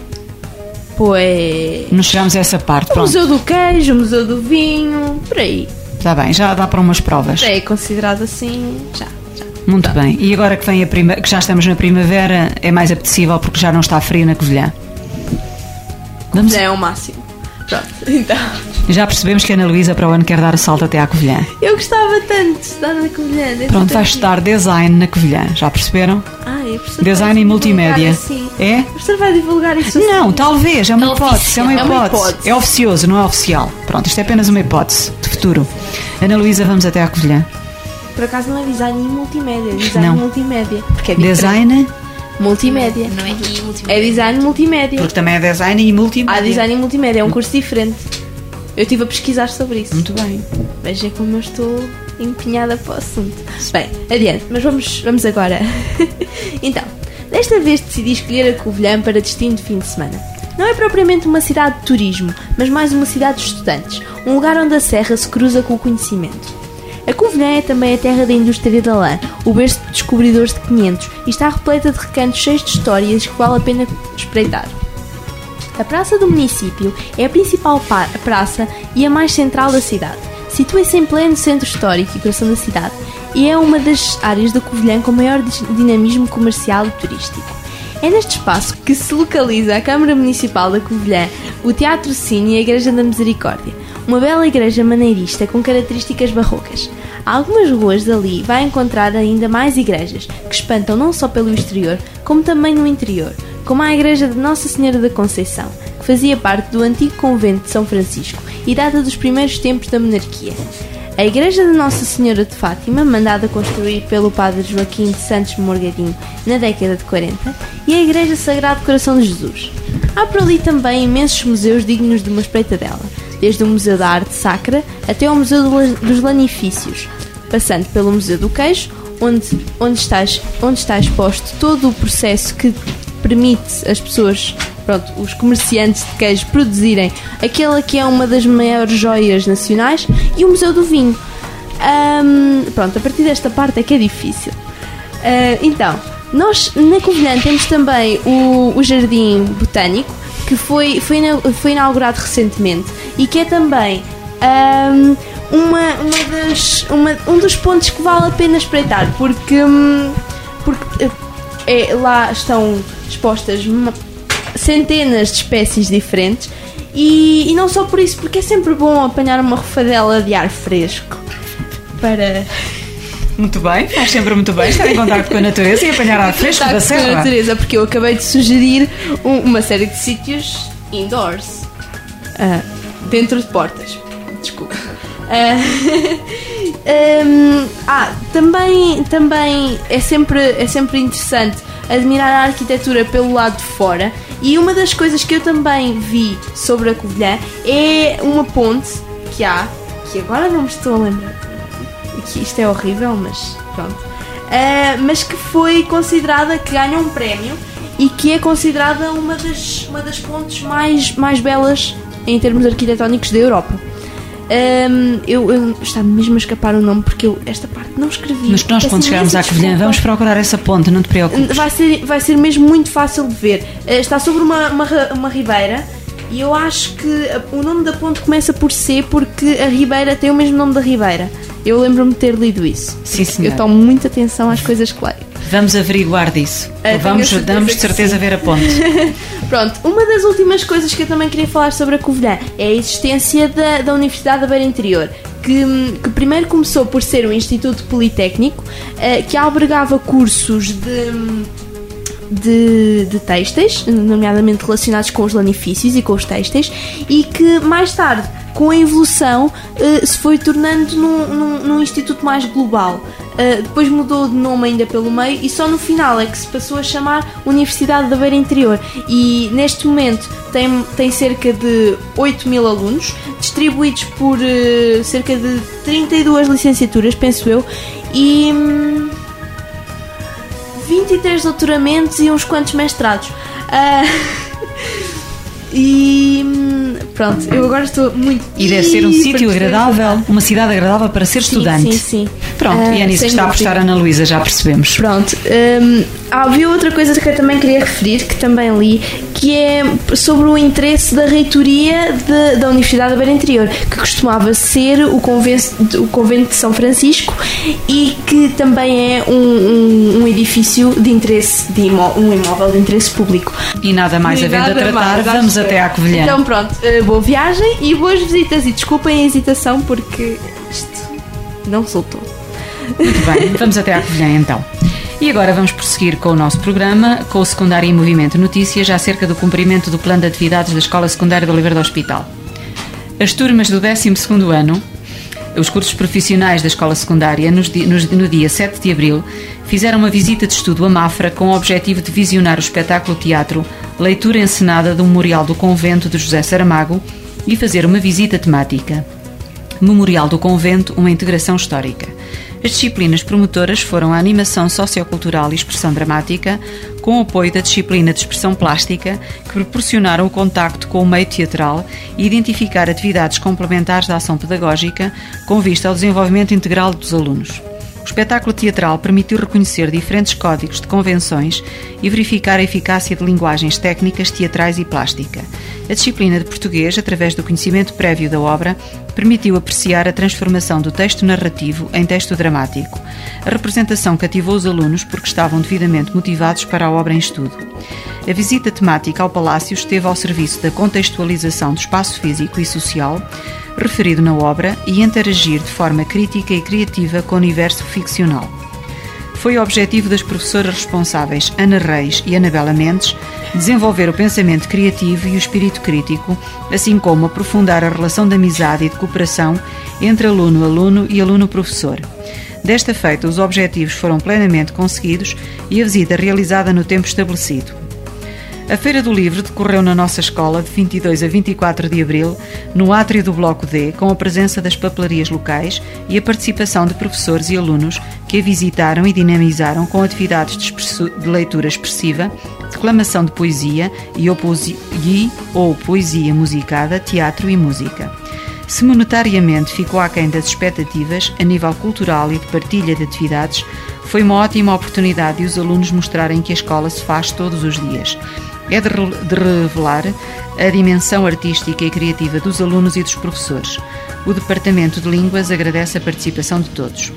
Pois. Não chegámos a essa parte. O Pronto, Museu do Queijo, o Museu do Vinho, por aí. está bem, já dá para umas provas. É considerado assim, já. já. Muito bem. E agora que, vem a prima... que já estamos na primavera, é mais apetecível porque já não está frio na Covilhã. Vamos... Já é o máximo. Pronto, então. Já percebemos que a Ana Luísa para o ano quer dar o salto até à Covilhã. Eu gostava tanto de estar na Covilhã. deve Pronto, ser vai tão estudar design na Covilhã. Já perceberam? giro. Ah, eu professor Design vai e divulgar multimédia. Assim. É? O professor vai divulgar isso assim. Não, talvez, é uma É hipótese, é uma oficial. É uma hipótese. hipótese. É oficioso, não é oficial. Pronto, isto é apenas uma hipótese de futuro. Ana Luísa, vamos até à Covilhã. Por acaso não é design e multimédia, é design Não. e multimédia. Porque é diferente. Design, Multimédia. Não é aqui multimédia. É design e multimédia. porque também é design e multimédia. Há design e multimédia, é um curso diferente. Eu estive a pesquisar sobre isso. Muito bem. Veja como eu estou empenhada para o assunto. Bem, adiante, mas vamos, vamos agora. Então, desta vez decidi escolher a Covilhã para destino de fim de semana. Não é propriamente uma cidade de turismo, mas mais uma cidade de estudantes, um lugar onde a serra se cruza com o conhecimento. A Covilhã é também a terra da indústria da lã, o berço de descobridores de quinhentos, e está repleta de recantos cheios de histórias que vale a pena espreitar. A praça do município é a principal pa- praça e a mais central da cidade. Situa-se em pleno centro histórico e coração da cidade e é uma das áreas da Covilhã com maior dis- dinamismo comercial e turístico. É neste espaço que se localiza a Câmara Municipal da Covilhã, o Teatro Cine e a Igreja da Misericórdia, uma bela igreja maneirista com características barrocas. Há algumas ruas dali vai encontrar ainda mais igrejas, que espantam não só pelo exterior, como também no interior, como a Igreja de Nossa Senhora da Conceição, que fazia parte do antigo convento de São Francisco e data dos primeiros tempos da monarquia. A Igreja de Nossa Senhora de Fátima, mandada construir pelo padre Joaquim de Santos Morgadinho na década de quarenta, e a Igreja Sagrado Coração de Jesus. Há por ali também imensos museus dignos de uma espreitadela, desde o Museu da Arte Sacra até ao Museu do La- dos Lanifícios, passando pelo Museu do Queijo, onde, onde, está, onde está exposto todo o processo que permite as pessoas, pronto, os comerciantes de queijo produzirem aquela que é uma das maiores joias nacionais, e o Museu do Vinho. Ahm, pronto, a partir desta parte é que é difícil. Ah, então, nós na Covilhã temos também o, o Jardim Botânico, que foi, foi, ina- foi inaugurado recentemente e que é também ahm, uma, uma das, uma- um dos pontos que vale a pena espreitar, porque, hum, porque eh, é, lá estão expostas uma- centenas de espécies diferentes e, e não só por isso, porque é sempre bom apanhar uma rufadela de ar fresco para Muito bem, faz sempre muito bem estar em contato com a natureza e apanhar ar fresco da contacto com a serra. natureza, porque eu acabei de sugerir um- uma série de sítios indoors, ah, dentro de portas. Desculpa. Ah, hum, ah, também, também é sempre, é sempre interessante admirar a arquitetura pelo lado de fora, e uma das coisas que eu também vi sobre a Covilhã é uma ponte que há, que agora não me estou a lembrar, que isto é horrível, mas pronto, uh, mas que foi considerada, que ganhou um prémio e que é considerada uma das, uma das pontes mais, mais belas em termos arquitetónicos da Europa. Um, eu, eu está-me mesmo a escapar o nome porque eu esta parte não escrevi. Mas nós, quando Peço chegarmos à imensa Covilhã, desculpa. vamos procurar essa ponte, não te preocupes. Vai ser, vai ser mesmo muito fácil de ver. Uh, está sobre uma, uma, ra- uma ribeira e eu acho que a- o nome da ponte começa por C porque a ribeira tem o mesmo nome da ribeira. Eu lembro-me de ter lido isso. Sim, senhora. Eu tomo muita atenção às coisas que leio. Vamos averiguar disso. Ah, tenho vamos, a certeza vamos de que certeza sim. ver a ponte. Pronto, uma das últimas coisas que eu também queria falar sobre a Covilhã é a existência da, da Universidade da Beira Interior, que, que primeiro começou por ser um instituto politécnico, eh, que albergava cursos de, de, de têxteis, nomeadamente relacionados com os lanifícios e com os têxteis, e que mais tarde, com a evolução, eh, se foi tornando num, num, num instituto mais global. Uh, depois mudou de nome ainda pelo meio e só no final é que se passou a chamar Universidade da Beira Interior. E neste momento tem, tem cerca de oito mil alunos, distribuídos por uh, cerca de trinta e duas licenciaturas, penso eu, e hum, vinte e três doutoramentos e uns quantos mestrados. Uh, E pronto, eu agora estou muito... E deve ser um sítio agradável, uma cidade agradável para ser sim, estudante. Sim, sim. Pronto, uh, e é nisso que está a apostar a Ana Luísa, já percebemos. Pronto. Um, havia outra coisa que eu também queria referir, que também li, que é sobre o interesse da reitoria de, da Universidade da Beira Interior, que costumava ser o convento, o convento de São Francisco e que também é um, um, um edifício de interesse, de imó, um imóvel de interesse público. E nada mais havendo a tratar, mais, vamos até à Covilhã. Então pronto, boa viagem e boas visitas, e desculpem a hesitação porque isto não resultou. Muito bem, vamos até à Covilhã então. E agora vamos prosseguir com o nosso programa, com o Secundário em Movimento Notícias, acerca do cumprimento do plano de atividades da Escola Secundária de Oliveira do Hospital. As turmas do décimo segundo ano, os cursos profissionais da Escola Secundária, nos, nos, no dia sete de abril, fizeram uma visita de estudo a Mafra com o objetivo de visionar o espetáculo teatro Leitura Encenada do Memorial do Convento de José Saramago e fazer uma visita temática. Memorial do Convento, uma integração histórica. As disciplinas promotoras foram a animação sociocultural e expressão dramática, com o apoio da disciplina de expressão plástica, que proporcionaram o contacto com o meio teatral e identificar atividades complementares da ação pedagógica com vista ao desenvolvimento integral dos alunos. O espetáculo teatral permitiu reconhecer diferentes códigos de convenções e verificar a eficácia de linguagens técnicas, teatrais e plástica. A disciplina de português, através do conhecimento prévio da obra, permitiu apreciar a transformação do texto narrativo em texto dramático. A representação cativou os alunos porque estavam devidamente motivados para a obra em estudo. A visita temática ao Palácio esteve ao serviço da contextualização do espaço físico e social referido na obra e interagir de forma crítica e criativa com o universo ficcional. Foi o objetivo das professoras responsáveis Ana Reis e Anabela Mendes desenvolver o pensamento criativo e o espírito crítico, assim como aprofundar a relação de amizade e de cooperação entre aluno-aluno e aluno-professor. Desta feita, os objetivos foram plenamente conseguidos e a visita realizada no tempo estabelecido. A Feira do Livro decorreu na nossa escola de vinte e dois a vinte e quatro de abril, no átrio do Bloco D, com a presença das papelarias locais e a participação de professores e alunos que a visitaram e dinamizaram com atividades de, de leitura expressiva, declamação de poesia e ou, poesia, e ou poesia musicada, teatro e música. Se monetariamente ficou aquém das expectativas, a nível cultural e de partilha de atividades, foi uma ótima oportunidade de os alunos mostrarem que a escola se faz todos os dias. É de, re- de revelar a dimensão artística e criativa dos alunos e dos professores. O Departamento de Línguas agradece a participação de todos.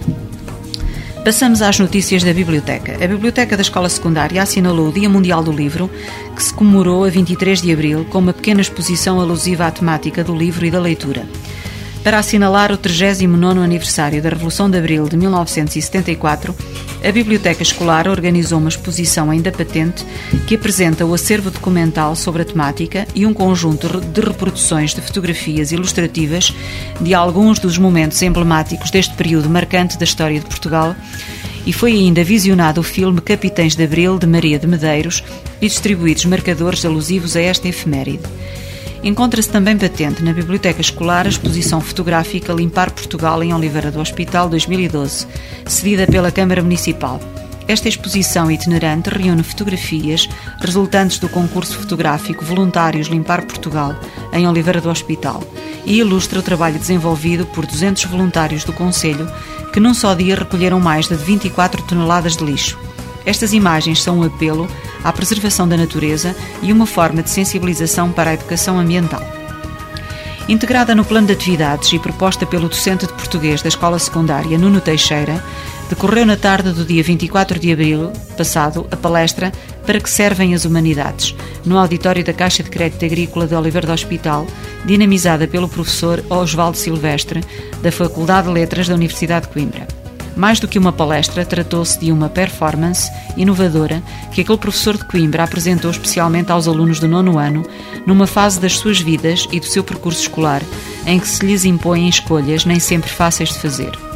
Passamos às notícias da Biblioteca. A Biblioteca da Escola Secundária assinalou o Dia Mundial do Livro, que se comemorou a vinte e três de abril, com uma pequena exposição alusiva à temática do livro e da leitura. Para assinalar o trigésimo nono aniversário da Revolução de Abril de mil novecentos e setenta e quatro, a Biblioteca Escolar organizou uma exposição ainda patente que apresenta o acervo documental sobre a temática e um conjunto de reproduções de fotografias ilustrativas de alguns dos momentos emblemáticos deste período marcante da história de Portugal, e foi ainda visionado o filme Capitães de Abril, de Maria de Medeiros, e distribuídos marcadores alusivos a esta efeméride. Encontra-se também patente na Biblioteca Escolar a exposição fotográfica Limpar Portugal em Oliveira do Hospital dois mil e doze, cedida pela Câmara Municipal. Esta exposição itinerante reúne fotografias resultantes do concurso fotográfico Voluntários Limpar Portugal em Oliveira do Hospital e ilustra o trabalho desenvolvido por duzentos voluntários do Concelho que num só dia recolheram mais de vinte e quatro toneladas de lixo. Estas imagens são um apelo à preservação da natureza e uma forma de sensibilização para a educação ambiental. Integrada no plano de atividades e proposta pelo docente de português da Escola Secundária Nuno Teixeira, decorreu na tarde do dia vinte e quatro de abril passado a palestra Para que servem as humanidades, no auditório da Caixa de Crédito Agrícola de Oliveira do Hospital, dinamizada pelo professor Osvaldo Silvestre, da Faculdade de Letras da Universidade de Coimbra. Mais do que uma palestra, tratou-se de uma performance inovadora que aquele professor de Coimbra apresentou especialmente aos alunos do nono ano, numa fase das suas vidas e do seu percurso escolar, em que se lhes impõem escolhas nem sempre fáceis de fazer.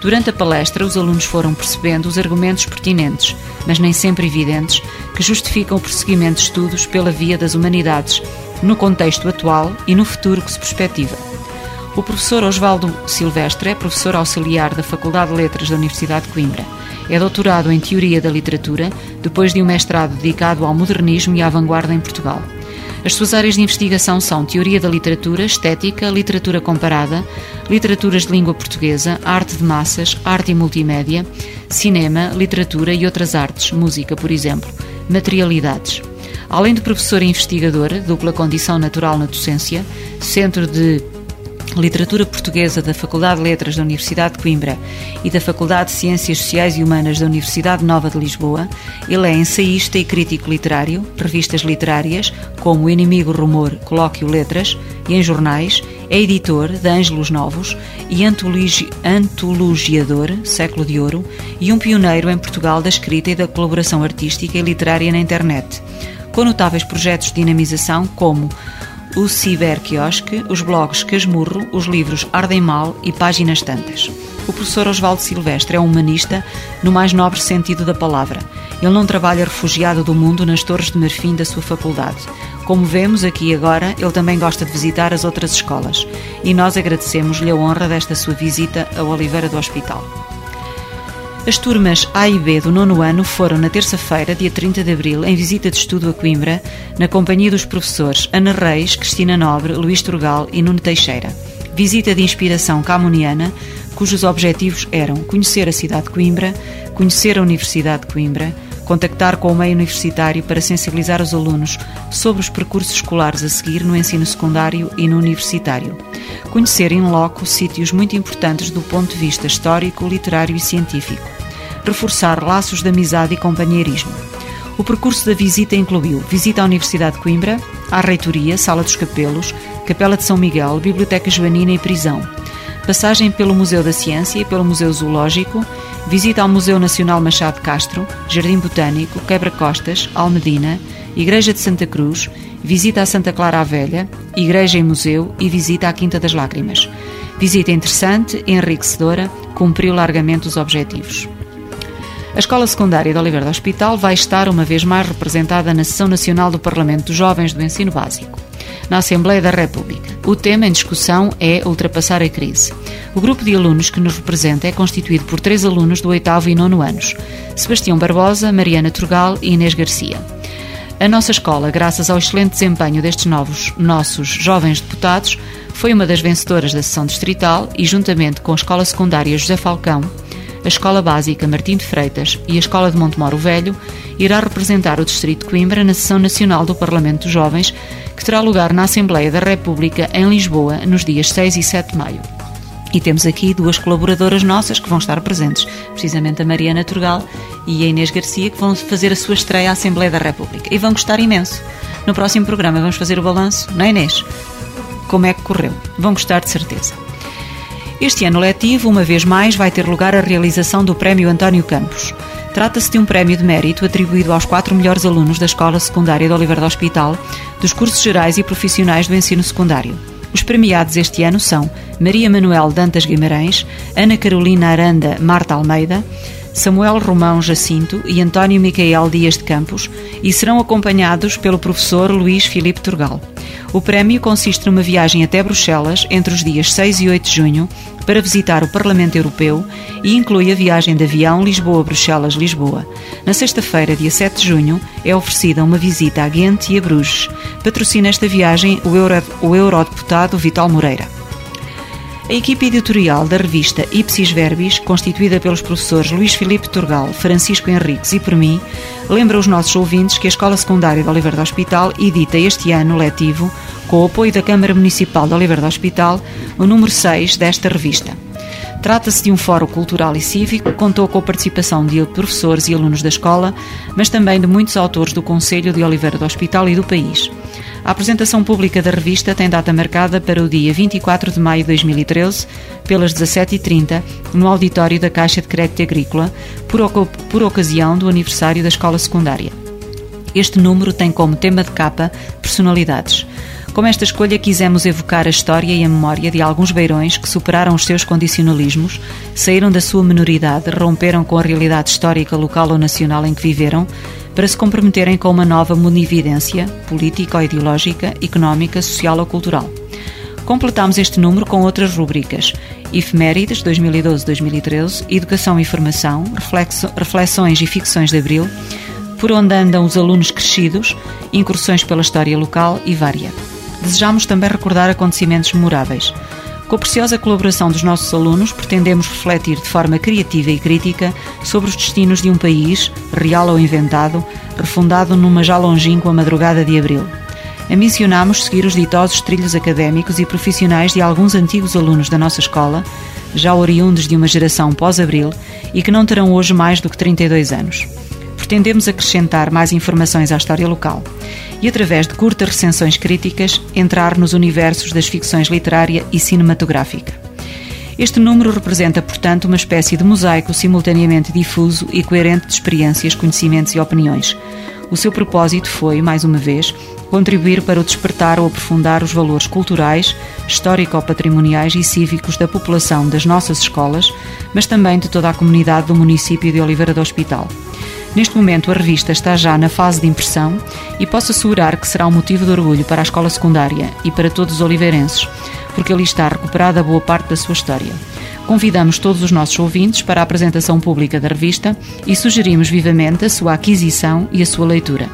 Durante a palestra, os alunos foram percebendo os argumentos pertinentes, mas nem sempre evidentes, que justificam o prosseguimento de estudos pela via das humanidades, no contexto atual e no futuro que se perspectiva. O professor Osvaldo Silvestre é professor auxiliar da Faculdade de Letras da Universidade de Coimbra. É doutorado em Teoria da Literatura, depois de um mestrado dedicado ao modernismo e à vanguarda em Portugal. As suas áreas de investigação são Teoria da Literatura, Estética, Literatura Comparada, Literaturas de Língua Portuguesa, Arte de Massas, Arte e Multimédia, Cinema, Literatura e outras artes, música, por exemplo, Materialidades. Além de professor e investigador, dupla condição natural na docência, Centro de Literatura Portuguesa da Faculdade de Letras da Universidade de Coimbra e da Faculdade de Ciências Sociais e Humanas da Universidade Nova de Lisboa, ele é ensaísta e crítico literário, revistas literárias, como O Inimigo Rumor, Colóquio Letras, e em jornais, é editor de Ângelos Novos e antologi- antologiador, Século de Ouro, e um pioneiro em Portugal da escrita e da colaboração artística e literária na internet, com notáveis projetos de dinamização como o Ciberquiosque, os blogs Casmurro, os livros Ardem Mal e Páginas Tantas. O professor Osvaldo Silvestre é um humanista no mais nobre sentido da palavra. Ele não trabalha refugiado do mundo nas torres de marfim da sua faculdade. Como vemos aqui agora, ele também gosta de visitar as outras escolas. E nós agradecemos-lhe a honra desta sua visita a Oliveira do Hospital. As turmas A e B do nono ano foram na terça-feira, dia trinta de abril, em visita de estudo a Coimbra, na companhia dos professores Ana Reis, Cristina Nobre, Luís Turgal e Nuno Teixeira. Visita de inspiração camuniana, cujos objetivos eram conhecer a cidade de Coimbra, conhecer a Universidade de Coimbra, contactar com o meio universitário para sensibilizar os alunos sobre os percursos escolares a seguir no ensino secundário e no universitário, conhecer in loco sítios muito importantes do ponto de vista histórico, literário e científico, reforçar laços de amizade e companheirismo. O percurso da visita incluiu visita à Universidade de Coimbra, à Reitoria, Sala dos Capelos, Capela de São Miguel, Biblioteca Joanina e Prisão, passagem pelo Museu da Ciência e pelo Museu Zoológico, visita ao Museu Nacional Machado de Castro, Jardim Botânico, Quebra-Costas, Almedina, Igreja de Santa Cruz, visita a Santa Clara a Velha, Igreja e Museu e visita à Quinta das Lágrimas. Visita interessante, enriquecedora, cumpriu largamente os objetivos. A Escola Secundária de Oliveira do Hospital vai estar uma vez mais representada na Sessão Nacional do Parlamento dos Jovens do Ensino Básico, na Assembleia da República. O tema em discussão é ultrapassar a crise. O grupo de alunos que nos representa é constituído por três alunos do oitavo e nono anos: Sebastião Barbosa, Mariana Turgal e Inês Garcia. A nossa escola, graças ao excelente desempenho destes novos nossos jovens deputados, foi uma das vencedoras da sessão distrital e, juntamente com a Escola Secundária José Falcão, a Escola Básica Martim de Freitas e a Escola de Montemoro Velho, irá representar o Distrito de Coimbra na Sessão Nacional do Parlamento dos Jovens, que terá lugar na Assembleia da República em Lisboa nos dias seis e sete de maio. E temos aqui duas colaboradoras nossas que vão estar presentes, precisamente a Mariana Turgal e a Inês Garcia, que vão fazer a sua estreia à Assembleia da República. E vão gostar imenso. No próximo programa vamos fazer o balanço, não é, Inês? Como é que correu? Vão gostar de certeza. Este ano letivo, uma vez mais, vai ter lugar a realização do Prémio António Campos. Trata-se de um prémio de mérito atribuído aos quatro melhores alunos da Escola Secundária de Oliveira do Hospital, dos cursos gerais e profissionais do ensino secundário. Os premiados este ano são Maria Manuel Dantas Guimarães, Ana Carolina Aranda Marta Almeida, Samuel Romão Jacinto e António Micael Dias de Campos, e serão acompanhados pelo professor Luís Filipe Turgal. O prémio consiste numa viagem até Bruxelas entre os dias seis e oito de junho para visitar o Parlamento Europeu e inclui a viagem de avião Lisboa-Bruxelas-Lisboa. Na sexta-feira, dia sete de junho, é oferecida uma visita a Ghent e a Bruges. Patrocina esta viagem o, euro, o eurodeputado Vital Moreira. A equipe editorial da revista Ipsis Verbis, constituída pelos professores Luís Filipe Turgal, Francisco Henriques e por mim, lembra os nossos ouvintes que a Escola Secundária de Oliveira do Hospital edita este ano letivo, com o apoio da Câmara Municipal de Oliveira do Hospital, o número seis desta revista. Trata-se de um fórum cultural e cívico que contou com a participação de professores e alunos da escola, mas também de muitos autores do Concelho de Oliveira do Hospital e do país. A apresentação pública da revista tem data marcada para o dia vinte e quatro de maio de dois mil e treze, pelas dezassete e trinta, no auditório da Caixa de Crédito Agrícola, por, por ocasião do aniversário da escola secundária. Este número tem como tema de capa personalidades. Com esta escolha quisemos evocar a história e a memória de alguns beirões que superaram os seus condicionalismos, saíram da sua minoridade, romperam com a realidade histórica local ou nacional em que viveram, para se comprometerem com uma nova monividência política ou ideológica, económica, social ou cultural. Completámos este número com outras rubricas: Efemérides dois mil e doze a dois mil e treze, Educação e Formação, reflexo, Reflexões e Ficções de Abril, Por onde andam os alunos crescidos, Incursões pela história local e Vária. Desejamos também recordar acontecimentos memoráveis. Com a preciosa colaboração dos nossos alunos, pretendemos refletir de forma criativa e crítica sobre os destinos de um país, real ou inventado, refundado numa já longínqua madrugada de abril. Ambicionamos seguir os ditosos trilhos académicos e profissionais de alguns antigos alunos da nossa escola, já oriundos de uma geração pós-abril e que não terão hoje mais do que trinta e dois anos. Pretendemos acrescentar mais informações à história local e, através de curtas recensões críticas, entrar nos universos das ficções literária e cinematográfica. Este número representa, portanto, uma espécie de mosaico simultaneamente difuso e coerente de experiências, conhecimentos e opiniões. O seu propósito foi, mais uma vez, contribuir para o despertar ou aprofundar os valores culturais, histórico-patrimoniais e cívicos da população das nossas escolas, mas também de toda a comunidade do município de Oliveira do Hospital. Neste momento, a revista está já na fase de impressão e posso assegurar que será um motivo de orgulho para a escola secundária e para todos os oliveirenses, porque ali está recuperada boa parte da sua história. Convidamos todos os nossos ouvintes para a apresentação pública da revista e sugerimos vivamente a sua aquisição e a sua leitura.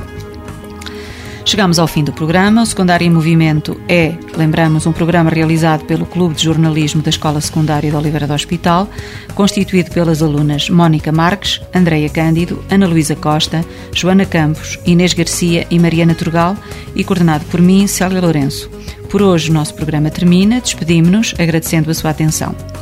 Chegamos ao fim do programa. O Secundário em Movimento é, lembramos, um programa realizado pelo Clube de Jornalismo da Escola Secundária de Oliveira do Hospital, constituído pelas alunas Mónica Marques, Andreia Cândido, Ana Luísa Costa, Joana Campos, Inês Garcia e Mariana Turgal e coordenado por mim, Célia Lourenço. Por hoje o nosso programa termina. Despedimos-nos agradecendo a sua atenção.